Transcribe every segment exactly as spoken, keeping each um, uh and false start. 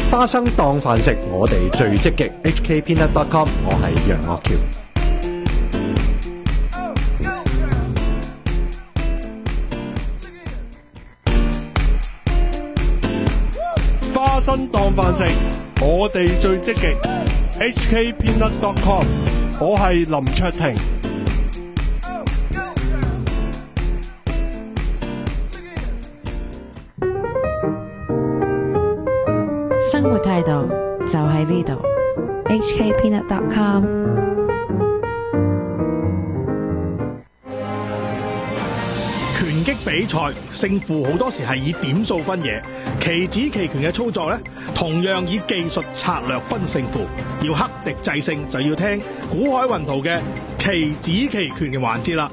花生當飯食，我哋最積極。H K Peanut dot com， 我係楊岳橋。 花生當飯食，我哋最積極。H K Peanut dot com， 我係林卓廷。 生活態度就喺呢度。 H K Peanut dot com。 拳擊比賽勝負好多時係以點數分嘢，棋子棋拳嘅操作呢，同樣以技術策略分勝負。要克敵制勝，就要聽古海雲圖嘅棋子棋拳嘅環節啦。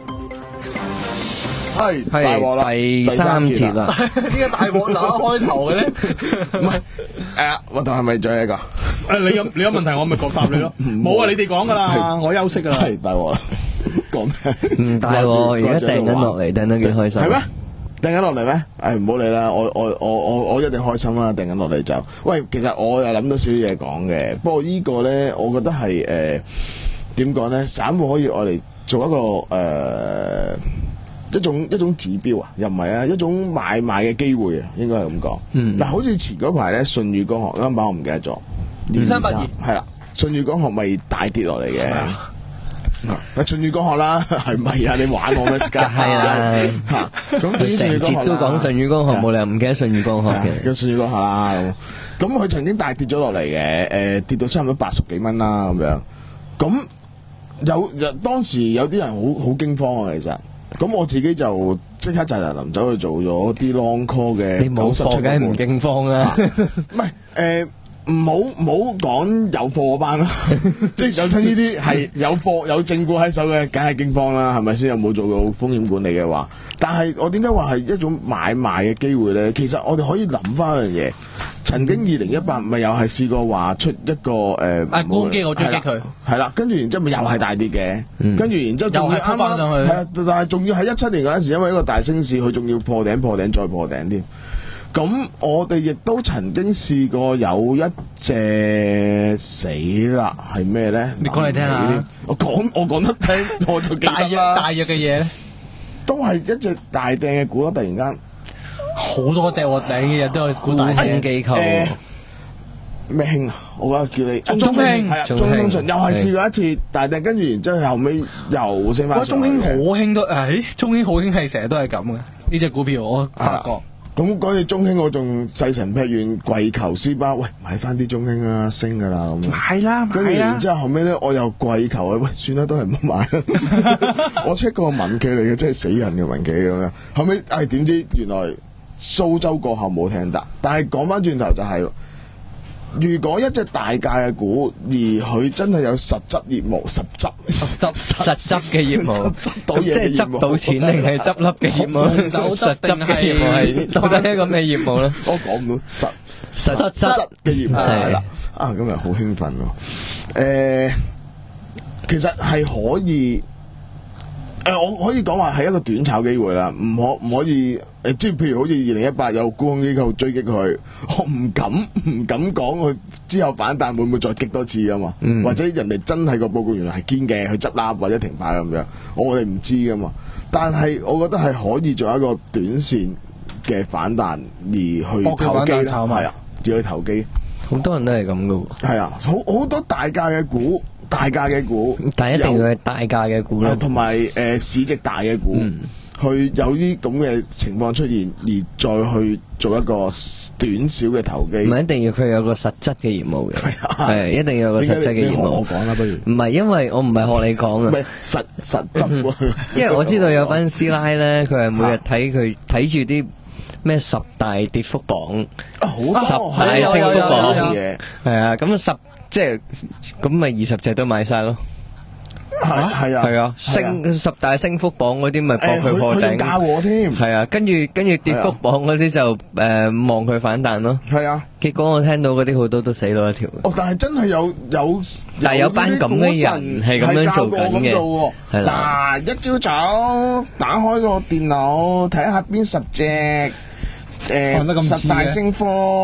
係大鑊啦， 第三節啦。 點解大鑊打開頭嘅咧？唔係誒，我同係咪仲有一個？ 誒，你有你有問題，我咪答答你咯。冇啊，你哋講噶啦，我休息噶啦。 係大鑊啦，講咩？ 唔大鑊，而家掟緊落嚟，掟得幾開心。 係咩？掟緊落嚟咩？誒，唔好理啦，我我我我我一定開心啦！掟緊落嚟就，喂，其實我又諗到少少嘢講嘅，不過呢個咧，我覺得係誒點講咧？散戶可以我嚟做一個誒。呃一種一種指標啊，又唔係啊，一種買賣嘅機會啊，應該係咁講。嗯，但好似前嗰排咧，舜宇光學啱啱我唔記得咗，二三八二係啦，舜宇光學咪大跌落嚟嘅。啊，舜宇光學啦，係咪啊？你玩我咩？梗係啦，嚇咁點成節都講舜宇光學，冇理由唔記得舜宇光學嘅。 嘅舜宇光學啦，咁咁佢曾經大跌咗落嚟嘅，誒跌到差唔多八十幾蚊啦，咁樣。咁有有當時有啲人好好驚慌啊，其實。咁我自己就即刻就臨走去做咗啲 long call 嘅， 你冇貨梗係唔驚慌啦。 唔係誒，唔好唔好講有貨嗰班啦，即係有親呢啲係有貨有正股喺手嘅，梗係驚慌啦，係咪先？有冇做到風險管理嘅話？但係我點解話係一種買賣嘅機會咧？其實我哋可以諗翻一樣嘢，曾經二零一八咪又係試過話出一個誒， 啊沽機我追擊佢， 係啦，跟住然之後咪又係大跌嘅，跟住然之後仲要啱啱係啊，但係仲要喺一七年嗰陣時，因為一個大升市，佢仲要破頂破頂再破頂添。咁我哋亦都曾經試過有一隻死啦，係咩咧？ 你講嚟聽下。 我講我講得聽，我就記得啦。大約大約嘅嘢咧， 都係一隻大掟嘅股咯，突然間好多隻喎，掟嘅嘢都係股大掟機構。 咩興啊？我覺得叫你中興係啊，中興信又係試過一次大掟，跟住然之後後尾又升翻。 哇！中興好興都誒，中興好興係成日都係咁嘅呢隻股票，我發覺。 咁嗰隻中興我仲細神劈完跪求斯巴，喂買翻啲中興啊，升噶啦咁。 買啦， 跟住然之後後尾咧，我又跪求啊，喂算啦，都係唔好買啦。我 check 個民企嚟嘅，真係死人嘅民企咁樣。後尾唉點知原來蘇州過後冇聽得，但係講翻轉頭就係、是。如果一隻大價嘅股，而佢真係有實質業務、實質、 實質、實質嘅業務， 執到嘢， 即係執到錢定係執笠嘅業務？實質嘅業務係到底係一個咩業務咧？ 我講唔到實實質嘅業務係啦。啊，今日好興奮喎！誒，其實係可以。誒、呃，我可以講話係一個短炒機會啦，唔可唔可以誒、呃？即係譬如好似二零一八有沽空機構追擊佢，我唔敢唔敢講佢之後反彈會唔會再擊多次啊嘛？嗯、或者人哋真係個報告原來係堅嘅，去執笠或者停牌咁樣，我哋唔知噶嘛。但係我覺得係可以做一個短線嘅反彈而去投機啦，係啊，要去投機。 好多人都係咁噶喎。係啊，好好多大價嘅股。大價嘅股， 但係一定要係大價嘅股啦， 同埋誒市值大嘅股，嗯、去有啲咁嘅情況出現，而再去做一個短小嘅投機。 唔係一定要佢有個實質嘅業務嘅，係一定要有個實質嘅業務。 我講啦，不如唔係，因為我唔係學你講啊， 唔係實實質。 因為我知道有班師奶咧，佢係每日睇佢睇住啲咩十大跌幅榜， 啊、 十大升幅榜，係啊，咁十。即係咁咪二十隻都買晒咯， 係係啊， 係啊，升十大升幅榜嗰啲咪搏佢破頂， 加我添， 係啊，跟住跟住跌幅榜嗰啲就誒望佢反彈咯， 係啊， 結果我聽到嗰啲好多都死到一條。 哦，但係真係有有， 但係有班咁嘅人係咁樣做緊嘅，係啦。嗱，一朝早打開個電腦睇下邊十隻誒十大升幅。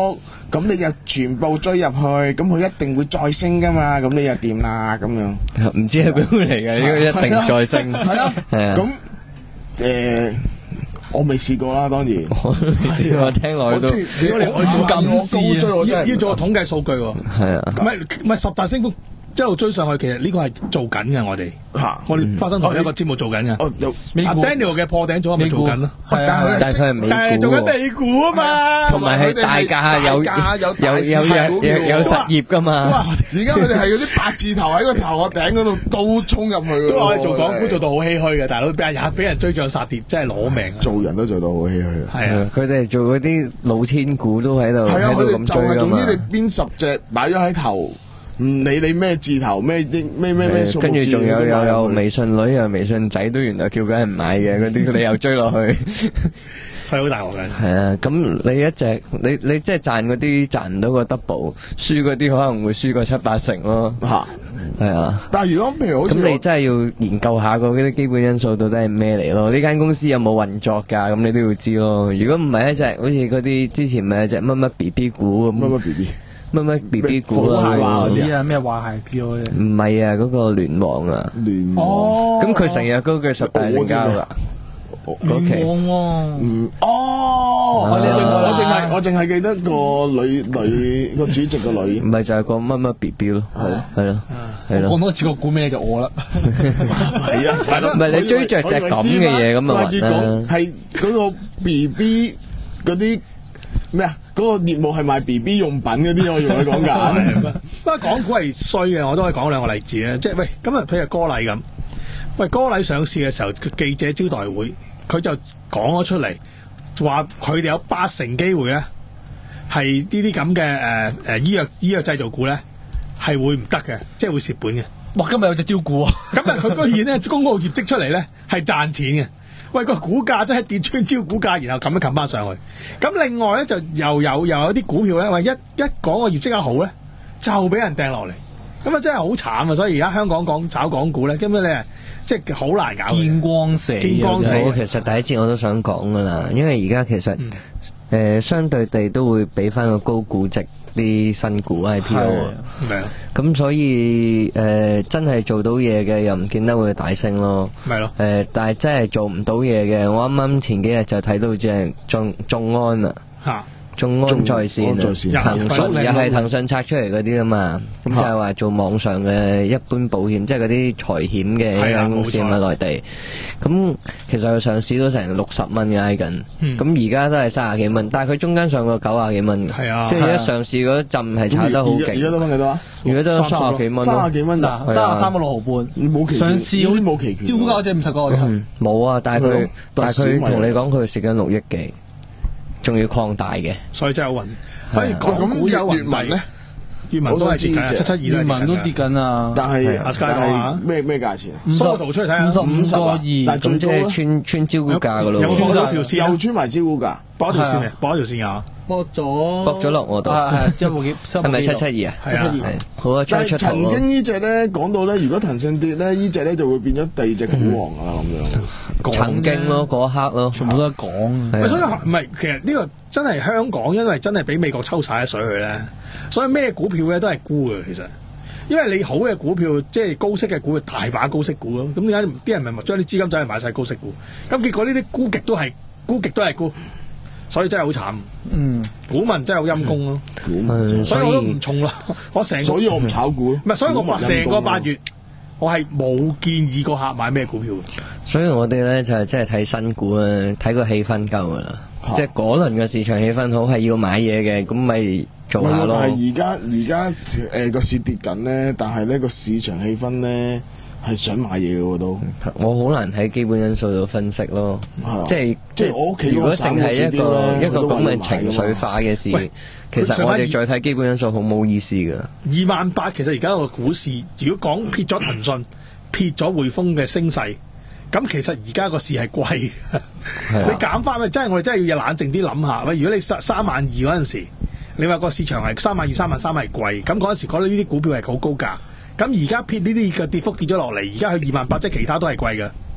咁你就全部追入去，咁佢一定會再升噶嘛，咁你又掂啦咁樣。 唔知係邊嚟嘅，應該一定再升。 係啊， 係啊。 咁誒，我未試過啦，當然。 我未試過，聽落去都。 如果你我做金絲要要做個統計數據喎。 係啊。 唔係唔係十大升幅。一路追上去，其實呢個係做緊嘅，我哋嚇， 我哋花生堂一個節目做緊嘅。阿 Daniel 嘅破頂組係咪做緊咯？ 但係佢係美股， 但係做緊美股啊嘛。 同埋係大價有有有有有有實業噶嘛。 而家佢哋係嗰啲八字頭喺個頭殼頂嗰度都衝入去㗎。 都話我哋做港股做到好唏噓嘅，大佬俾人俾人追漲殺跌，真係攞命。 做人都做到好唏噓。 係啊，佢哋做嗰啲老千股都喺度喺度咁追㗎嘛。 總之你邊十隻擺咗喺頭。唔理你咩字頭咩咩咩咩數， 跟住仲有有有微信女又微信仔都原來叫緊人買嘅嗰啲，你又追落去， 細好大鑊嘅。 係啊，咁你一隻你你即係賺嗰啲賺唔到個 double，輸嗰啲可能會輸個七八成咯。嚇，係啊。 但係如果譬如好似咁，你真係要研究下個嗰啲基本因素到底係咩嚟咯？呢間公司有冇運作㗎？咁你都要知咯。如果唔係一隻好似嗰啲之前咪有隻乜乜 B B 股咁。 乜乜 B B。 乜乜 B B 股啊嗰啲啊，咩華鞋叫嗰啲？ 唔係啊，嗰個聯網啊。 聯網。 咁佢成日嗰句十大成交㗎。嗰期。 嗯。哦。我我淨係我淨係記得個女女個主席個女。 唔係就係個乜乜 B B 咯。係係咯。係咯。 講多次個股名就我啦。 係啊。 唔係你追着隻咁嘅嘢咁啊暈啦。係嗰個 B B 嗰啲。咩啊？嗰、那個業務係賣 B B 用品嗰啲，我用佢講㗎。 不過港股係衰嘅，我都可以講兩個例子咧。即係喂，咁啊，譬如歌禮咁，喂歌禮上市嘅時候，記者招待會，佢就講咗出嚟，話佢哋有八成機會咧，係呢啲咁嘅誒誒醫藥醫藥製造股咧，係會唔得嘅，即係會蝕本嘅。 哇！今日有隻招股啊！ 咁啊，佢居然咧公佈業績出嚟咧，係賺錢嘅。喂，個股價真係跌穿招股價，然後冚一冚翻上去。咁另外咧就又有又有啲股票咧，喂一一講個業績一好咧，就俾人掟落嚟。咁啊真係好慘啊！所以而家香港講炒港股咧，根本你係即係好難搞。 見光死， 見光死。 我其實第一節我都想講噶啦，因為而家其實誒、嗯呃、相對地都會俾翻個高估值啲新股 I P O 啊。咁所以誒、呃、真係做到嘢嘅又唔見得會大升咯。 係咯。 誒，但係真係做唔到嘢嘅，我啱啱前幾日就睇到隻眾眾安啊。嚇！眾安在線啊，騰訊又係騰訊拆出嚟嗰啲啊嘛，咁就係話做網上嘅一般保險，即係嗰啲財險嘅一間公司啊嘛，內地。咁其實佢上市都成六十蚊嘅挨緊，咁而家都係三十幾蚊，但係佢中間上過九廿幾蚊嘅，即係一上市嗰陣係炒得好勁。 而家都翻幾多啊？ 而家都三十幾蚊， 三十幾蚊嗱， 三十三個六毫半。 冇期上市好似冇期權， 招股價嗰隻五十個。 冇啊，但係佢但係佢同你講佢蝕緊六億幾。仲要擴大嘅， 所以真係好暈。可以港股有雲底咧，粵文都係跌緊，七七二粵文都跌緊啊！ 但係阿 Sky 講下咩咩價錢？ 梳圖出嚟睇下， 五十五個二， 咁即係穿穿招股價噶咯， 有穿咗條線， 又穿埋招股價， 搏條線嚟，搏條線啊！ 搏咗， 搏咗落我度， 係三部幾， 係咪七七二啊？ 係啊， 好啊， 但係曾經呢隻咧講到咧，如果騰訊跌咧，呢隻咧就會變咗第二隻股王啊咁樣。 曾經咯，嗰一刻咯， 全部都係講。 所以唔係，其實呢個真係香港，因為真係俾美國抽晒啲水去咧，所以咩股票咧都係沽嘅。其實，因為你好嘅股票，即係高息嘅股票，大把高息股咯。咁點解啲人咪將啲資金走去買晒高息股？咁結果呢啲沽極都係沽極都係沽，所以真係好慘。嗯，股民真係好陰功咯。股民，所以我都唔重咯。我成所以我唔炒股。 唔係，所以我話成個八月。我係冇建議過客買咩股票， 所以我哋咧就係真係睇新股啊，睇個氣氛夠噶啦，啊、即係嗰輪嘅市場氣氛好，係要買嘢嘅，咁咪做下咯。 但係而家而家誒個市跌緊咧，但係呢個市場氣氛咧係想買嘢嘅都。 我好難喺基本因素度分析咯，啊、即係即係我屋企如果淨係一個一個咁嘅情緒化嘅事。其實我哋再睇基本因素好冇意思噶。 二萬八其實而家個股市，如果講撇咗騰訊、撇咗匯豐嘅升勢，咁其實而家個市係貴。你減翻咪真係我哋真係要冷靜啲諗下。喂，如果你三三萬二嗰陣時，你話個市場係三萬二、三萬三係貴，咁嗰陣時覺得呢啲股票係好高價。咁而家撇呢啲嘅跌幅跌咗落嚟，而家去二萬八，即係其他都係貴嘅。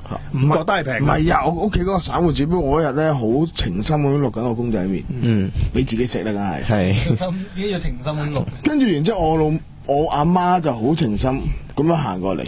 唔覺得係平。 唔係啊，我屋企嗰個散戶指標，我嗰日咧好情深咁錄緊個公仔麵，嗯，俾自己食啦，梗係。 係。情深點解要情深咁錄？ 跟住然之後，我老我阿媽就好情深咁樣行過嚟，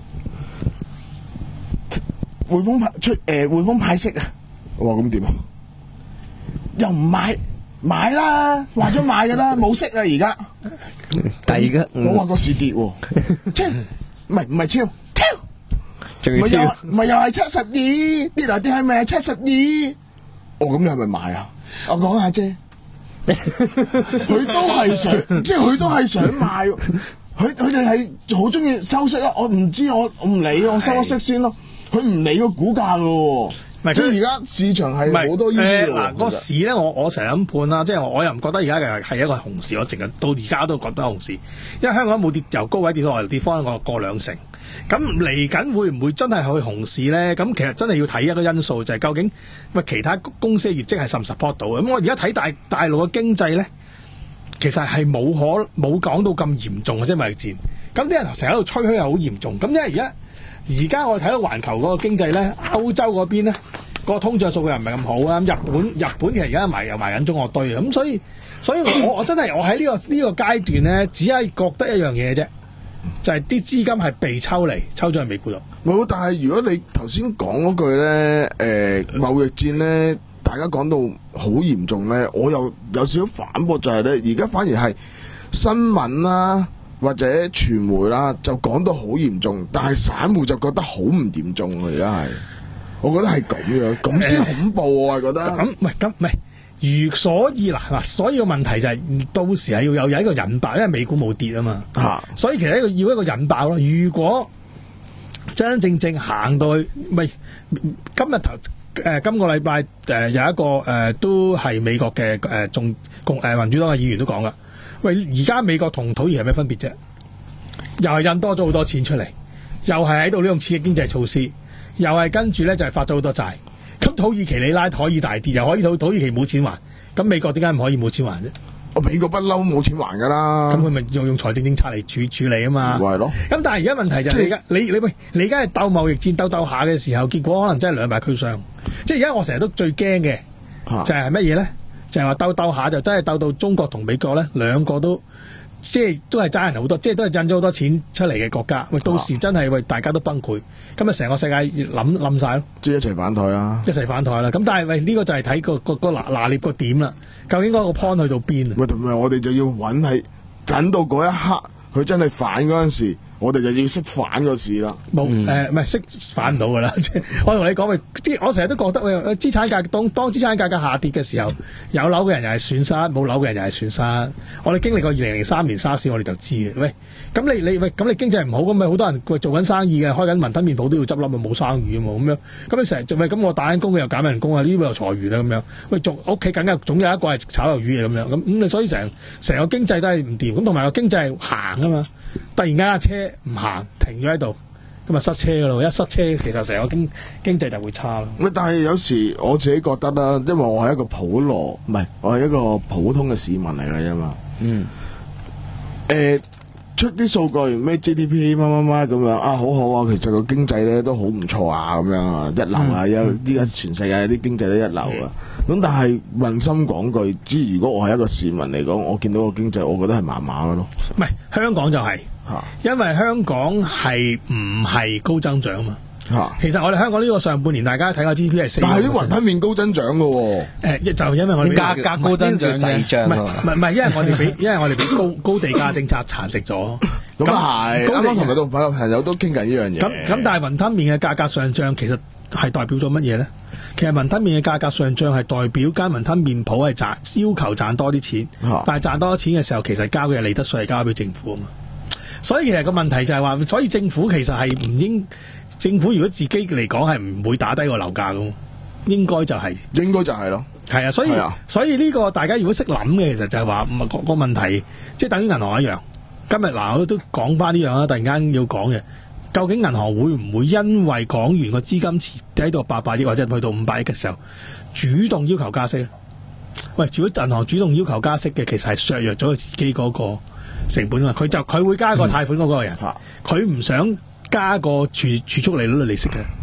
匯豐派出誒匯豐派息啊！我話咁點啊？又唔買買啦，話咗買噶啦，冇息啦而家。 但係而家我話個市跌喎，超唔係唔係超超。 唔係又唔係又係七十二，跌嚟跌去咪係七十二？哦，咁你係咪買啊？我講下啫，佢都係想，即係佢都係想買，佢佢哋係好中意收息啊！我唔知，我我唔理，我收咗息先咯。佢唔理個股價噶。即係而家市場係好多呢啲嗱，個市咧，我我成日咁判啦，即係我我又唔覺得而家係係一個熊市，我淨係到而家都覺得熊市，因為香港冇跌由高位跌到來跌翻個過兩成，咁嚟緊會唔會真係去熊市咧？咁其實真係要睇一個因素，就係、是、究竟喂其他公司嘅業績係 support 唔 support 到？咁我而家睇大大陸嘅經濟咧，其實係冇可冇講到咁嚴重嘅，即係貿易戰。咁啲人成日喺度吹噓係好嚴重，咁因為而家。而家我哋睇到環球嗰個經濟咧，歐洲嗰邊咧，個通脹數據又唔係咁好啊。日本日本其實而家埋又埋緊中國堆，咁所以所以我我真係我喺呢個呢個階段咧，只係覺得一樣嘢啫，就係啲資金係被抽離，抽咗去美股度。 冇，但係如果你頭先講嗰句咧，誒貿易戰咧，大家講到好嚴重咧，我又有少少反駁，就係咧，而家反而係新聞啦。或者傳媒啦，就講到好嚴重，但係散戶就覺得好唔嚴重啊！而家係，我覺得係咁樣，咁先恐怖啊！我覺得咁唔係咁唔係，如所以嗱嗱，所以個問題就係、是、到時係要有有一個引爆，因為美股冇跌啊嘛，啊所以其實一個要一個引爆咯。如果真真正正行到去，咪今日頭誒今個禮拜誒有一個誒、呃、都係美國嘅誒眾共誒民主黨嘅議員都講噶。喂，而家美國同土耳其係咩分別啫？又係印多咗好多錢出嚟，又係喺度呢種刺激經濟措施，又係跟住咧就係發咗好多債。咁土耳其里拉可以大跌，又可以土土耳其冇錢還，咁美國點解唔可以冇錢還啫？ 我美國不嬲冇錢還噶啦， 咁佢咪用用財政政策嚟處處理啊嘛？係咯。咁但係而家問題就係你而家你你喂，你而家係鬥貿易戰鬥鬥下嘅時候，結果可能真係兩敗俱傷。即係而家我成日都最驚嘅就係乜嘢咧？就係話鬥鬥下就真係鬥到中國同美國咧兩個都即係都係爭人好多，即係都係印咗好多錢出嚟嘅國家。喂，到時真係喂大家都崩潰，咁啊成個世界冧冧晒咯， 即係一齊反台啦， 一齊反台啦。咁但係喂呢、這個就係睇個個個拿拿捏個點啦，究竟嗰個 point 去到邊啊？ 喂，同埋我哋就要揾係等到嗰一刻，佢真係反嗰陣時。我哋就要識反個市啦， 冇誒，唔係識反唔到噶啦。我同你講，喂，啲我成日都覺得，喂，資產價當當資產價格下跌嘅時候，有樓嘅人又係損失，冇樓嘅人又係損失。我哋經歷過二零零三年沙士，我哋就知嘅。喂，咁你你喂，咁你經濟唔好咁咪好多人做緊生意嘅，開緊雲吞麵鋪都要執笠啊，冇生意啊嘛，咁樣。咁你成日喂，咁我打緊工嘅又減人工啊，呢個又裁員啊，咁樣。喂，做屋企梗係總有一個係炒魷魚嘅咁樣。咁咁你所以成成個經濟都係唔掂，咁同埋個經濟係行啊嘛。突然間架車唔行，停咗喺度，咁啊塞車噶咯，一塞車其實成個經經濟就會差咯。 咁但係有時我自己覺得啦，因為我係一個普羅，唔係我係一個普通嘅市民嚟嘅啫嘛。嗯。誒、呃，出啲數據咩 G D P 乜乜乜咁樣啊，好好啊，其實個經濟咧都好唔錯啊，咁樣啊，一流啊，有依家全世界啲經濟都一流啊。咁、嗯、但係問心講句，即係如果我係一個市民嚟講，我見到個經濟，我覺得係麻麻嘅咯。 唔係香港就係、是，因為香港係唔係高增長嘛。其實我哋香港呢個上半年大家睇個 G D P 係四，但係啲雲吞麵高增長嘅喎。誒，就因為我哋價格高增長啫，唔係唔係唔係，因為我哋俾因為我哋俾高高地價政策蠶食咗。咁係，啱啱同埋到朋友都傾緊呢樣嘢。咁咁，但係雲吞麵嘅價格上漲，其實係代表咗乜嘢咧？其實雲吞麵嘅價格上漲係代表間雲吞麵鋪係賺要求賺多啲錢，但係賺多啲錢嘅時候，其實交嘅利得稅係交俾政府啊嘛。所以其實個問題就係話，所以政府其實係唔應，政府如果自己嚟講係唔會打低個樓價噶，應該就係、是，應該就係咯。係啊，所以啊所以呢個大家如果識諗嘅，其實就係話唔係個個問題，即係等於銀行一樣。今日嗱我都講翻呢樣啦，突然間要講嘅，究竟銀行會唔會因為港元個資金池喺度八百億或者去到五百億嘅時候，主動要求加息？喂，如果銀行主動要求加息嘅，其實係削弱咗佢自己嗰個成本啊！佢就佢會加個貸款嗰個人，佢唔、嗯、想加個儲儲蓄利率嘅利息嘅。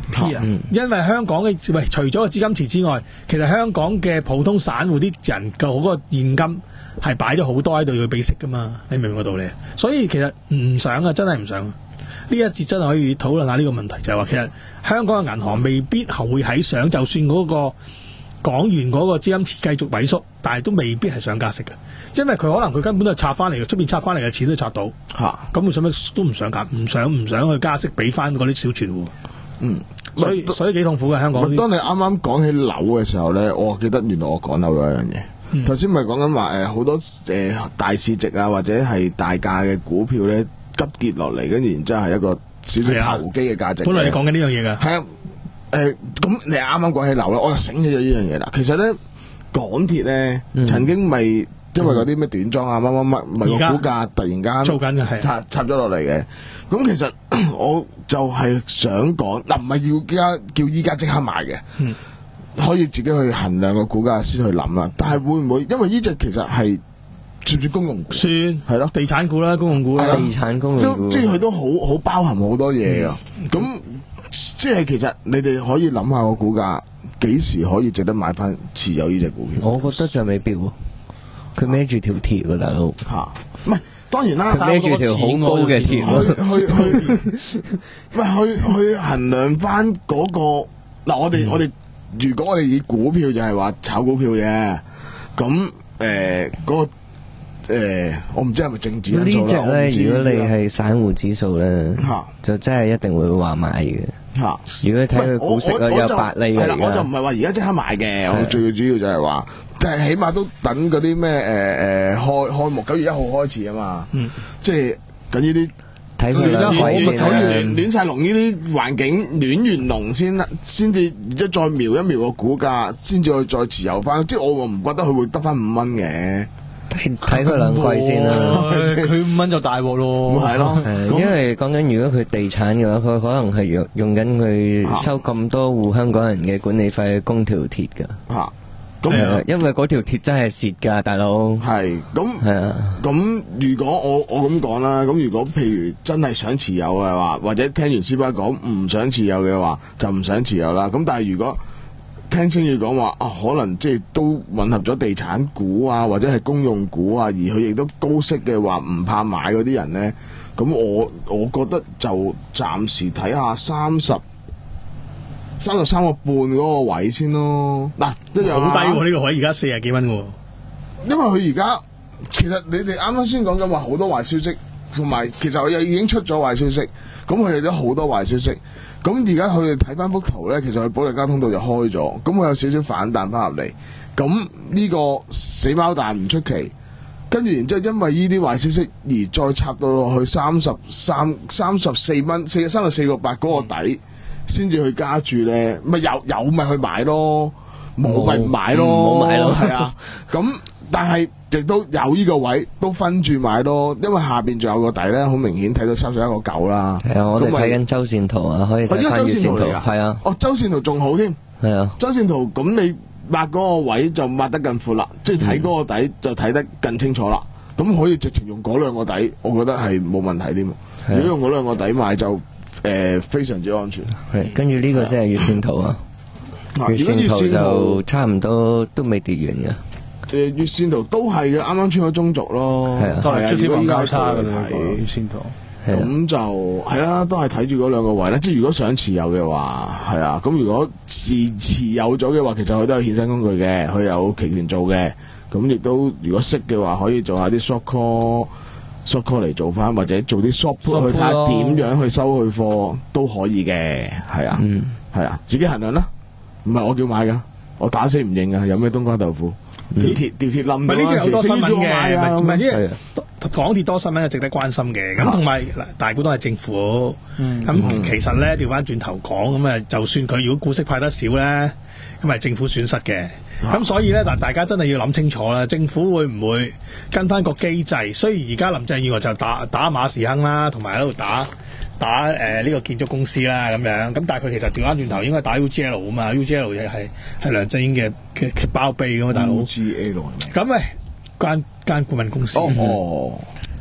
P 啊， 因為香港嘅喂，除咗個資金池之外，其實香港嘅普通散戶啲人嘅嗰個現金係擺咗好多喺度要俾息噶嘛，你明唔明個道理？所以其實唔想啊，真係唔想。呢一節真係可以討論下呢個問題，就係話其實香港嘅銀行未必係會喺想，就算嗰個港元嗰個資金池繼續萎縮，但係都未必係想加息嘅，因為佢可能佢根本都係拆翻嚟嘅，出邊拆翻嚟嘅錢都拆到嚇，咁佢使乜都唔想加，唔想唔想去加息俾翻嗰啲小存戶。嗯，所以所以幾痛苦嘅香港。 當你啱啱講起樓嘅時候咧，我記得原來我講漏咗一樣嘢。頭先咪講緊話誒好多誒、呃、大市值啊或者係大價嘅股票咧急跌落嚟，跟住然之後係一個少少投機嘅價值。 本來你講緊呢樣嘢㗎。係啊， 誒咁、呃、你啱啱講起樓咧，我就醒起咗呢樣嘢啦。其實咧港鐵咧、嗯、曾經咪因為嗰啲咩短裝啊乜乜乜，咪個股價突然間做緊嘅係插插咗落嚟嘅。咁其實我就係想講嗱，唔係要家叫依家即刻買嘅。嗯，可以自己去衡量個股價先去諗啦，但係會唔會因為呢隻其實係算唔算公用股？ 算係咯，地產股啦，公用股啦， 地產公用股， 即係佢都好好包含好多嘢噶。咁、嗯、即係其實你哋可以諗下個股價幾時可以值得買翻持有呢隻股票？ 我覺得就未必喎，佢孭住條鐵噶大佬吓，唔係當然啦， 佢孭住條好高嘅鐵， 去去去，唔係去去衡量翻嗰個嗱，我哋我哋。如果我哋以股票就係話炒股票嘅，咁誒嗰個誒、呃，我唔知係咪政治因素啦。呢隻咧， 如果你係散戶指數咧，就真係一定會話買嘅。吓，如果你睇佢股息啊，有八厘嘅。係啦， 我就唔係話而家即刻買嘅，我最主要就係話，但係起碼都等嗰啲咩誒誒開開幕九月一號開始啊嘛。嗯，即係等呢啲。 睇佢兩季先啦， 亂晒龍呢啲環境，亂完龍先，先至即係再瞄一瞄個股價，先至去再持有翻。即係我唔覺得佢會得翻五蚊嘅。 睇佢兩季先啦， 佢五蚊就大鑊咯。 係咯， 因為講緊如果佢地產嘅話，佢可能係用用緊佢收咁多戶香港人嘅管理費去供條鐵噶。吓。咁、嗯，因為嗰條鐵真係蝕噶，大佬。係，咁係啊。 咁如果我我咁講啦，咁如果譬如真係想持有嘅話，或者聽完師伯講唔想持有嘅話，就唔想持有啦。咁但係如果聽清楚講話啊，可能即係都混合咗地產股啊，或者係公用股啊，而佢亦都高息嘅話，唔怕買嗰啲人咧，咁我我覺得就暫時睇下三十。三十三個半嗰個位先咯，嗱，一樣好低喎呢個位，而家四十幾蚊喎。 因為佢而家其實你哋啱啱先講緊話好多壞消息，同埋其實佢又已經出咗壞消息，咁佢哋都好多壞消息。咁而家佢哋睇翻幅圖咧，其實佢保利交通道就開咗，咁佢有少少反彈翻入嚟。咁呢個死貓彈唔出奇，跟住然之後因為呢啲壞消息而再插到落去三十三、三十四蚊、四三十四個八嗰個底。先至去加注咧，咪有有咪去買咯，冇咪唔買咯， 冇買咯， 係啊。咁但係亦都有呢個位，都分住買咯，因為下邊仲有個底咧，好明顯睇到三十一個九啦。 係啊，我哋睇緊周線圖啊，可以睇翻月線圖。係啊， 哦，周線圖仲好添。 係啊， 周線圖咁你抹嗰個位就抹得更闊啦，即係睇嗰個底就睇得更清楚啦。咁、嗯、可以直情用嗰兩個底，我覺得係冇問題添。如果用嗰兩個底買就。誒、呃，非常之安全。 係，跟住呢個先係月線圖啊。月線圖就差唔多都未跌完嘅。 誒，月線圖都係嘅，啱啱穿咗中軸咯。 係啊，都係出啲交叉嘅月線圖。 咁就係啦，都係睇住嗰兩個位咧。即係如果想持有嘅話，係啊。咁如果持持有咗嘅話，其實佢都有衍生工具嘅，佢有期權做嘅。咁亦都如果識嘅話，可以做下啲 short call。short call 嚟做翻，或者做啲 short put 去睇下點樣去收佢貨都可以嘅，係啊，係、嗯、啊，自己衡量啦。唔係我叫買噶，我打死唔認啊！有咩冬瓜豆腐，吊鐵吊鐵冧。唔係呢啲有多新聞嘅， 唔係呢港鐵多新聞係值得關心嘅。咁同埋大股東係政府，咁、嗯嗯、其實咧調翻轉頭講，咁啊就算佢如果股息派得少咧，咁係政府損失嘅。咁、啊、所以咧，嗱，大家真係要諗清楚啦。政府會唔會跟翻個機制？雖然而家林鄭月娥就打打馬時亨啦，同埋喺度打打誒呢、呃這個建築公司啦咁樣。咁但係佢其實調翻轉頭應該打 U G L 啊嘛 ，U G L 亦係係梁振英嘅嘅包庇噶嘛，大佬。 U G L 咁咪間間顧問公司。哦。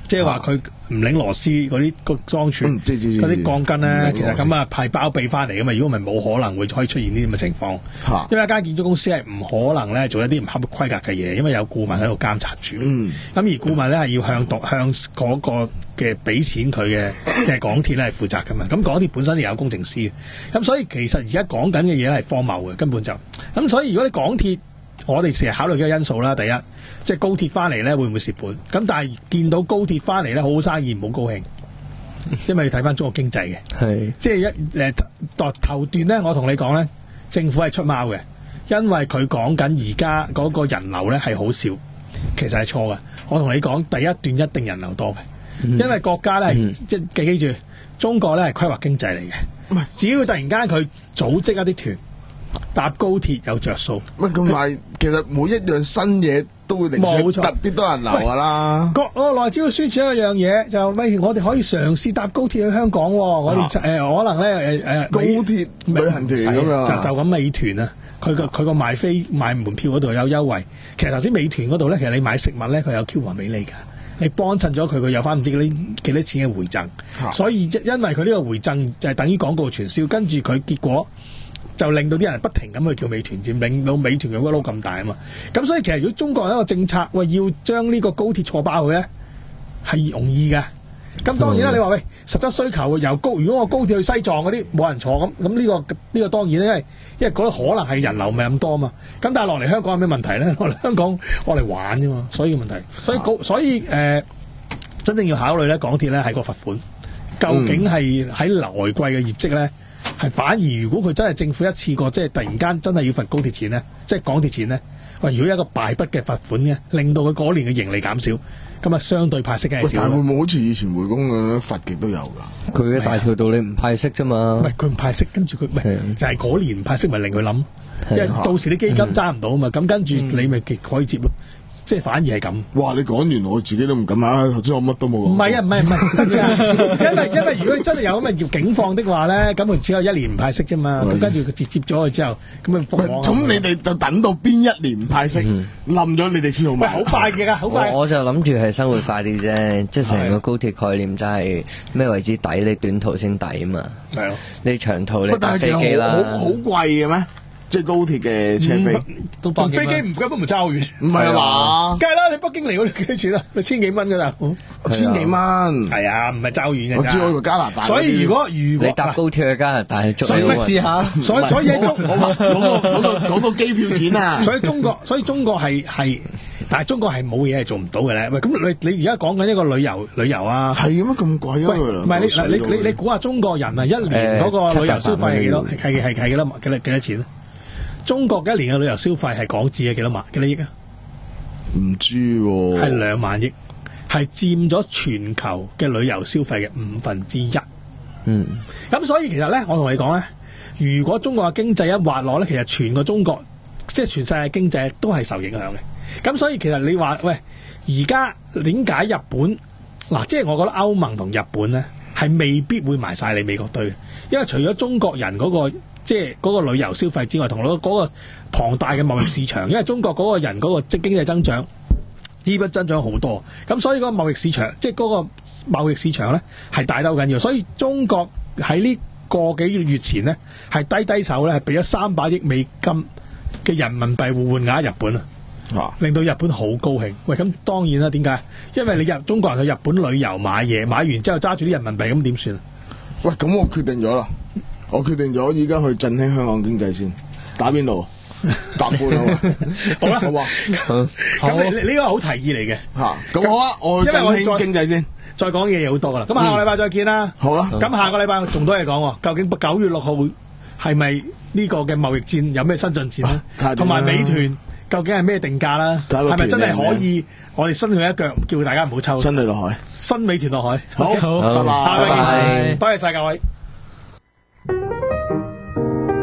即係話佢唔擰螺絲嗰啲個裝存嗰啲鋼筋咧，其實咁啊係包庇翻嚟噶嘛。如果唔係冇可能會可以出現呢啲咁嘅情況。因為一間建築公司係唔可能咧做一啲唔合規格嘅嘢，因為有顧問喺度監察住。咁、嗯、而顧問咧係要向獨向嗰個嘅俾錢佢嘅嘅港鐵咧係負責噶嘛。咁港鐵本身又有工程師，咁所以其實而家講緊嘅嘢係荒謬嘅，根本就咁。所以如果你港鐵，我哋成日考慮嘅因素啦，第一即係高鐵翻嚟咧會唔會蝕本？咁但係見到高鐵翻嚟咧好好生意，唔好高興，因為你睇翻中國經濟嘅，係即係一誒頭頭段咧，我同你講咧，政府係出貓嘅，因為佢講緊而家嗰個人流咧係好少，其實係錯嘅。我同你講，第一段一定人流多嘅、嗯，因為國家咧、嗯、即係記住，中國咧係規劃經濟嚟嘅，只要突然間佢組織一啲團。搭高鐵有着數， 喂，同埋其實每一樣新嘢都會令到特別多人流噶啦。國我內只要宣傳一樣嘢，就喂，我哋可以嘗試搭高鐵去香港、哦。我哋誒、呃、可能咧誒誒高鐵旅行團咁樣， 就就咁美團啊，佢個佢個賣飛賣門票嗰度有優惠。其實頭先美團嗰度咧，其實你買食物咧，佢有 coupon 俾你噶。你幫襯咗佢，佢有翻唔知幾多幾多錢嘅回贈。所以因為佢呢個回贈就係等於廣告傳銷，跟住佢結果。就令到啲人不停咁去叫美團，佔令到美團嘅威力咁大啊嘛！咁所以其實如果中國有一個政策，喂要將呢個高鐵坐爆佢咧，係容易嘅。咁當然啦，你話喂實質需求由高，如果我高鐵去西藏嗰啲冇人坐咁，咁呢、呢個呢、呢個當然咧，因為因為覺得可能係人流唔係咁多啊嘛。咁但係落嚟香港有咩問題咧？落嚟香港我嚟玩啫嘛，所以個問題，所以高所以誒、呃，真正要考慮咧，港鐵咧係個罰款，究竟係喺來季嘅業績咧？係反而如果佢真係政府一次過即係突然間真係要罰高鐵錢咧，即係港鐵錢咧，喂，如果有一個敗筆嘅罰款嘅，令到佢嗰年嘅盈利減少，咁啊相對派息梗係少。 但係會唔會好似以前匯豐咁樣罰極都有㗎？ 佢嘅大條道理唔派息啫嘛。 唔係佢唔派息，跟住佢唔係就係嗰年唔派息，咪令佢諗，因為到時啲基金揸唔到啊嘛，咁跟住你咪可以接咯。即係反而係咁。哇！ 你講完我自己都唔敢啊！頭先我乜都冇講。 唔係啊，唔係唔係，因為因為如果真係有咁嘅境況的話咧，咁佢只有一年唔派息啫嘛。咁跟住佢接接咗佢之後，咁咪復往。 咁你哋就等到邊一年唔派息，冧咗你哋先好買。 好快嘅，好快。 我就諗住係生活化啲啫，即係成個高鐵概念就係咩為之抵？你短途先抵啊嘛。係咯。你長途你搭飛機啦。 好好貴嘅咩？即係高鐵嘅車飛， 都百幾蚊。飛機唔根本唔爭好遠。 唔係啊嘛， 梗係啦，你北京嚟嗰啲幾錢啊？咪千幾蚊㗎啦， 千幾蚊。係啊，唔係爭好遠嘅。 我知我去加拿大。 所以如果如果你搭高鐵去加拿大， 所以咪試下。所以所以喺中講個講個講個機票錢啊。 所以中國所以中國係係，但係中國係冇嘢係做唔到嘅咧。喂，咁你你而家講緊一個旅遊旅遊啊？ 係咁咁貴啊？ 唔係你你你你估下中國人啊一年嗰個旅遊消費係幾多？係係係幾多幾多幾多錢啊？中國嘅一年嘅旅遊消費係港紙嘅幾多萬幾多億啊？ 唔知喎， 係兩萬億，係佔咗全球嘅旅遊消費嘅五分之一。嗯，咁所以其實咧，我同你講咧，如果中國嘅經濟一滑落咧，其實全個中國即係全世界經濟都係受影響嘅。咁所以其實你話喂，而家點解日本嗱，即係我覺得歐盟同日本咧係未必會埋晒你美國堆嘅，因為除咗中國人嗰個。即係嗰個旅遊消費之外，同嗰嗰個龐大嘅貿易市場，因為中國嗰個人嗰個即經濟增長、資本增長好多，咁所以嗰個貿易市場，即係嗰個貿易市場咧係大得好緊要。所以中國喺呢個幾月月前咧係低低手咧，係俾咗三百億美金嘅人民幣互換額日本啊，令到日本好高興。喂，咁當然啦，點解？因為你入中國人去日本旅遊買嘢，買完之後揸住啲人民幣，咁點算啊？ 喂，咁我決定咗啦。我決定咗，依家去振興香港經濟先。打邊爐？搭半啊！ 好啦， 好啊。 咁你你呢個好提議嚟嘅嚇。咁好啊，我去振興經濟先。 再講嘢嘢好多噶啦。咁下個禮拜再見啦。 好啦。 咁下個禮拜仲多嘢講喎。究竟九月六號係咪呢個嘅貿易戰有咩新進展咧？同埋美團究竟係咩定價啦？係咪真係可以我哋伸佢一腳，叫大家唔好抽？ 伸你落海。 伸美團落海。 好，拜拜。 下個禮拜見。多謝曬各位。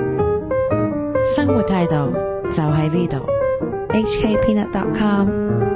生活態度就喺呢度。 H K Peanut dot com